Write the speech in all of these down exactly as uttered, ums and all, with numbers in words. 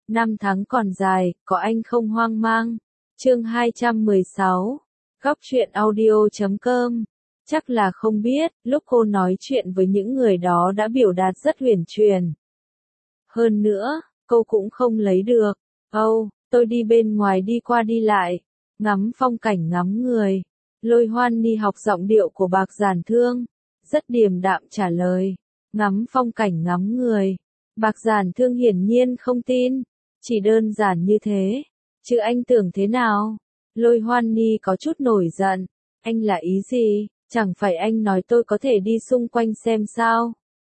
Năm tháng còn dài, có anh không hoang mang. Chương hai trăm mười sáu. Góc truyện audio chấm com. Chắc là không biết, lúc cô nói chuyện với những người đó đã biểu đạt rất huyền truyền. Hơn nữa, cô cũng không lấy được. Âu, oh, tôi đi bên ngoài đi qua đi lại, ngắm phong cảnh ngắm người. Lôi Hoan Ni học giọng điệu của Bạc Giản Thương, rất điềm đạm trả lời, ngắm phong cảnh ngắm người. Bạc Giản Thương hiển nhiên không tin, chỉ đơn giản như thế, chứ anh tưởng thế nào? Lôi Hoan Ni có chút nổi giận, anh là ý gì, chẳng phải anh nói tôi có thể đi xung quanh xem sao?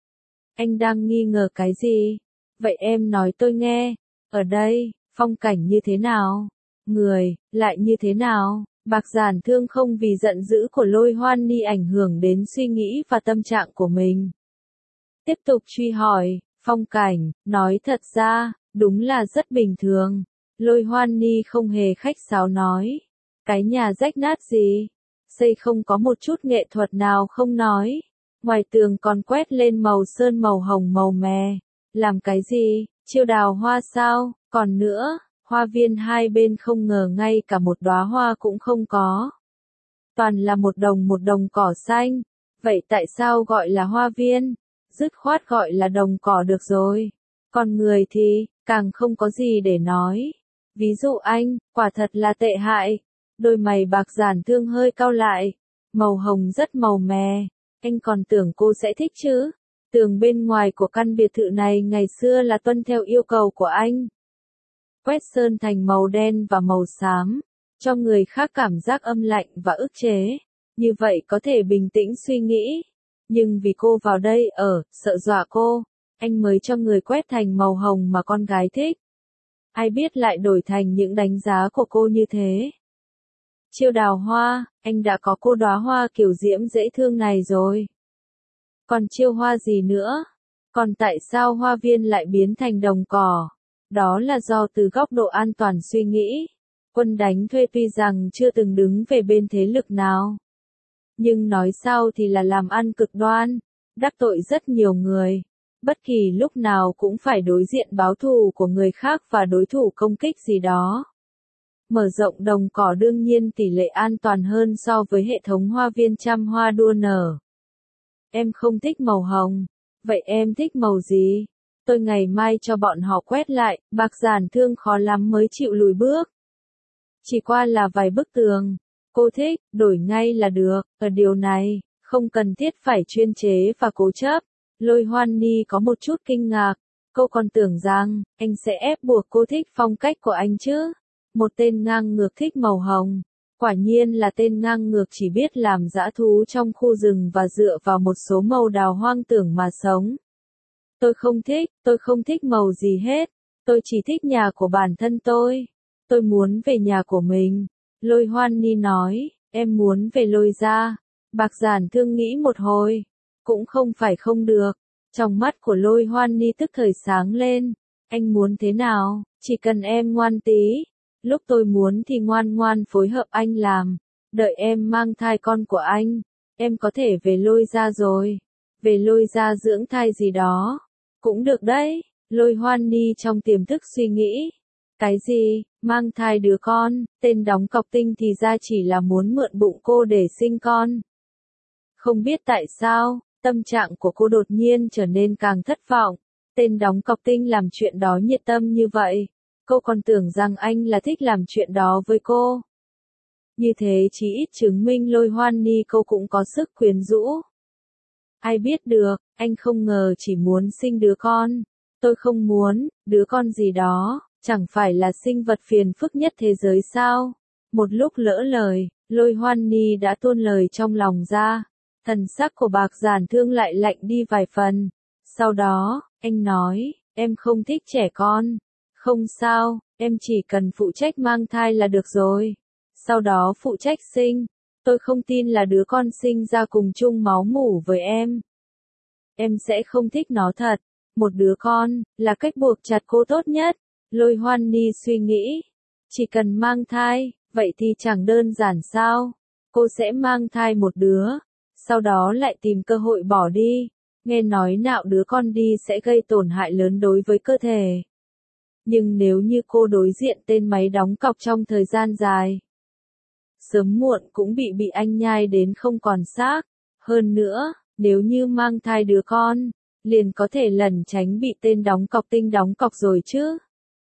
Anh đang nghi ngờ cái gì? Vậy em nói tôi nghe, ở đây, phong cảnh như thế nào? Người, lại như thế nào? Bạc Giản Thương không vì giận dữ của Lôi Hoan Ni ảnh hưởng đến suy nghĩ và tâm trạng của mình. Tiếp tục truy hỏi, phong cảnh, nói thật ra, đúng là rất bình thường. Lôi Hoan Ni không hề khách sáo nói. Cái nhà rách nát gì? Xây không có một chút nghệ thuật nào không nói. Ngoài tường còn quét lên màu sơn màu hồng màu mè. Làm cái gì? Chiêu đào hoa sao? Còn nữa, hoa viên hai bên không ngờ ngay cả một đóa hoa cũng không có. Toàn là một đồng một đồng cỏ xanh. Vậy tại sao gọi là hoa viên? Dứt khoát gọi là đồng cỏ được rồi. Còn người thì, càng không có gì để nói. Ví dụ anh, quả thật là tệ hại. Đôi mày Bạc Giản Thương hơi cau lại. Màu hồng rất màu mè. Anh còn tưởng cô sẽ thích chứ. Tường bên ngoài của căn biệt thự này ngày xưa là tuân theo yêu cầu của anh. Quét sơn thành màu đen và màu xám, cho người khác cảm giác âm lạnh và ức chế. Như vậy có thể bình tĩnh suy nghĩ. Nhưng vì cô vào đây ở, sợ dọa cô, anh mới cho người quét thành màu hồng mà con gái thích. Ai biết lại đổi thành những đánh giá của cô như thế. Chiêu đào hoa, anh đã có cô đóa hoa kiểu diễm dễ thương này rồi. Còn chiêu hoa gì nữa? Còn tại sao hoa viên lại biến thành đồng cỏ? Đó là do từ góc độ an toàn suy nghĩ. Quân đánh thuê tuy rằng chưa từng đứng về bên thế lực nào. Nhưng nói sao thì là làm ăn cực đoan, đắc tội rất nhiều người. Bất kỳ lúc nào cũng phải đối diện báo thù của người khác và đối thủ công kích gì đó. Mở rộng đồng cỏ đương nhiên tỷ lệ an toàn hơn so với hệ thống hoa viên trăm hoa đua nở. Em không thích màu hồng. Vậy em thích màu gì? Tôi ngày mai cho bọn họ quét lại, Bạc Giản Thương khó lắm mới chịu lùi bước. Chỉ qua là vài bức tường. Cô thích, đổi ngay là được, ở điều này, không cần thiết phải chuyên chế và cố chấp. Lôi Hoan Ni có một chút kinh ngạc, cô còn tưởng rằng, anh sẽ ép buộc cô thích phong cách của anh chứ. Một tên ngang ngược thích màu hồng, quả nhiên là tên ngang ngược chỉ biết làm dã thú trong khu rừng và dựa vào một số màu đào hoang tưởng mà sống. Tôi không thích, tôi không thích màu gì hết, tôi chỉ thích nhà của bản thân tôi. Tôi muốn về nhà của mình. Lôi Hoan Ni nói, em muốn về Lôi gia. Bạc Giản Thương nghĩ một hồi, cũng không phải không được. Trong mắt của Lôi Hoan Ni tức thời sáng lên, anh muốn thế nào, chỉ cần em ngoan tí. Lúc tôi muốn thì ngoan ngoan phối hợp anh làm, đợi em mang thai con của anh, em có thể về Lôi gia rồi. Về Lôi gia dưỡng thai gì đó, cũng được đấy. Lôi Hoan Ni trong tiềm thức suy nghĩ. Cái gì, mang thai đứa con, tên đóng cọc tinh thì ra chỉ là muốn mượn bụng cô để sinh con. Không biết tại sao, tâm trạng của cô đột nhiên trở nên càng thất vọng. Tên đóng cọc tinh làm chuyện đó nhiệt tâm như vậy. Cô còn tưởng rằng anh là thích làm chuyện đó với cô. Như thế chỉ ít chứng minh Lôi Hoan Ni cô cũng có sức quyến rũ. Ai biết được, anh không ngờ chỉ muốn sinh đứa con. Tôi không muốn, đứa con gì đó. Chẳng phải là sinh vật phiền phức nhất thế giới sao? Một lúc lỡ lời, Lôi Hoan Ni đã tuôn lời trong lòng ra. Thần sắc của Bạc Giản Thương lại lạnh đi vài phần. Sau đó, anh nói, em không thích trẻ con. Không sao, em chỉ cần phụ trách mang thai là được rồi. Sau đó phụ trách sinh. Tôi không tin là đứa con sinh ra cùng chung máu mủ với em. Em sẽ không thích nó thật. Một đứa con, là cách buộc chặt cô tốt nhất. Lôi Hoan Ni suy nghĩ, chỉ cần mang thai, vậy thì chẳng đơn giản sao? Cô sẽ mang thai một đứa, sau đó lại tìm cơ hội bỏ đi. Nghe nói nạo đứa con đi sẽ gây tổn hại lớn đối với cơ thể. Nhưng nếu như cô đối diện tên máy đóng cọc trong thời gian dài, sớm muộn cũng bị bị anh nhai đến không còn xác. Hơn nữa, nếu như mang thai đứa con, liền có thể lẩn tránh bị tên đóng cọc tinh đóng cọc rồi chứ.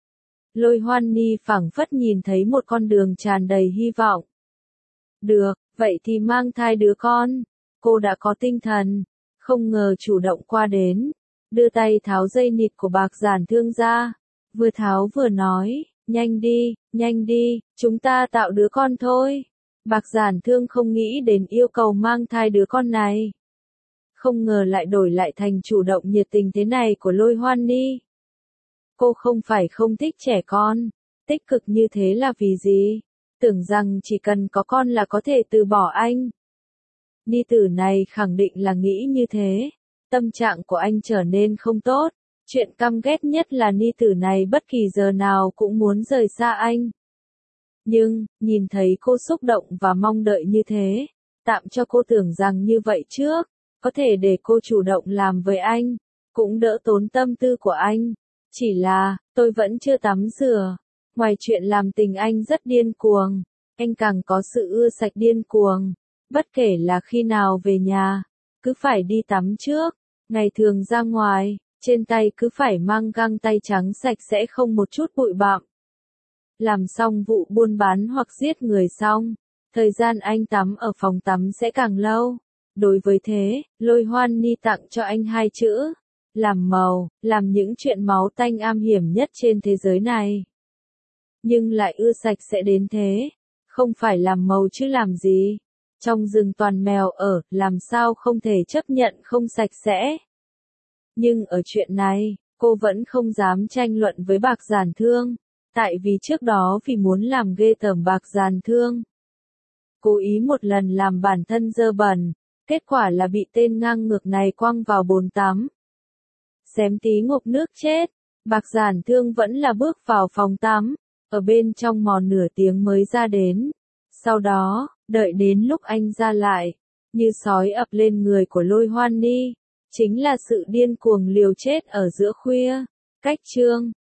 Lôi Hoan Ni phảng phất nhìn thấy một con đường tràn đầy hy vọng. Được, vậy thì mang thai đứa con. Cô đã có tinh thần, không ngờ chủ động qua đến, đưa tay tháo dây nịt của Bạc Giản Thương ra, vừa tháo vừa nói, nhanh đi, nhanh đi, chúng ta tạo đứa con thôi. Bạc Giản Thương không nghĩ đến yêu cầu mang thai đứa con này. Không ngờ lại đổi lại thành chủ động nhiệt tình thế này của Lôi Hoan Ni. Cô không phải không thích trẻ con, tích cực như thế là vì gì? Tưởng rằng chỉ cần có con là có thể từ bỏ anh. Ni tử này khẳng định là nghĩ như thế. Tâm trạng của anh trở nên không tốt. Chuyện căm ghét nhất là ni tử này bất kỳ giờ nào cũng muốn rời xa anh. Nhưng, nhìn thấy cô xúc động và mong đợi như thế, tạm cho cô tưởng rằng như vậy trước, có thể để cô chủ động làm với anh, cũng đỡ tốn tâm tư của anh. Chỉ là, tôi vẫn chưa tắm rửa. Ngoài chuyện làm tình anh rất điên cuồng, anh càng có sự ưa sạch điên cuồng. Bất kể là khi nào về nhà, cứ phải đi tắm trước. Ngày thường ra ngoài, trên tay cứ phải mang găng tay trắng sạch sẽ không một chút bụi bặm. Làm xong vụ buôn bán hoặc giết người xong, thời gian anh tắm ở phòng tắm sẽ càng lâu. Đối với thế, Lôi Hoan Ni tặng cho anh hai chữ. Làm màu, làm những chuyện máu tanh am hiểm nhất trên thế giới này. Nhưng lại ưa sạch sẽ đến thế. Không phải làm màu chứ làm gì. Trong rừng toàn mèo ở, làm sao không thể chấp nhận không sạch sẽ. Nhưng ở chuyện này, cô vẫn không dám tranh luận với Bạc Giản Thương. Tại vì trước đó vì muốn làm ghê tởm Bạc Giản Thương, cố ý một lần làm bản thân dơ bẩn. Kết quả là bị tên ngang ngược này quăng vào bồn tắm. Xém tí ngộp nước chết. Bạc Giản Thương vẫn là bước vào phòng tắm, ở bên trong mò nửa tiếng mới ra đến. Sau đó, đợi đến lúc anh ra lại, như sói ập lên người của Lôi Hoan Ni, chính là sự điên cuồng liều chết ở giữa khuya. Cách chương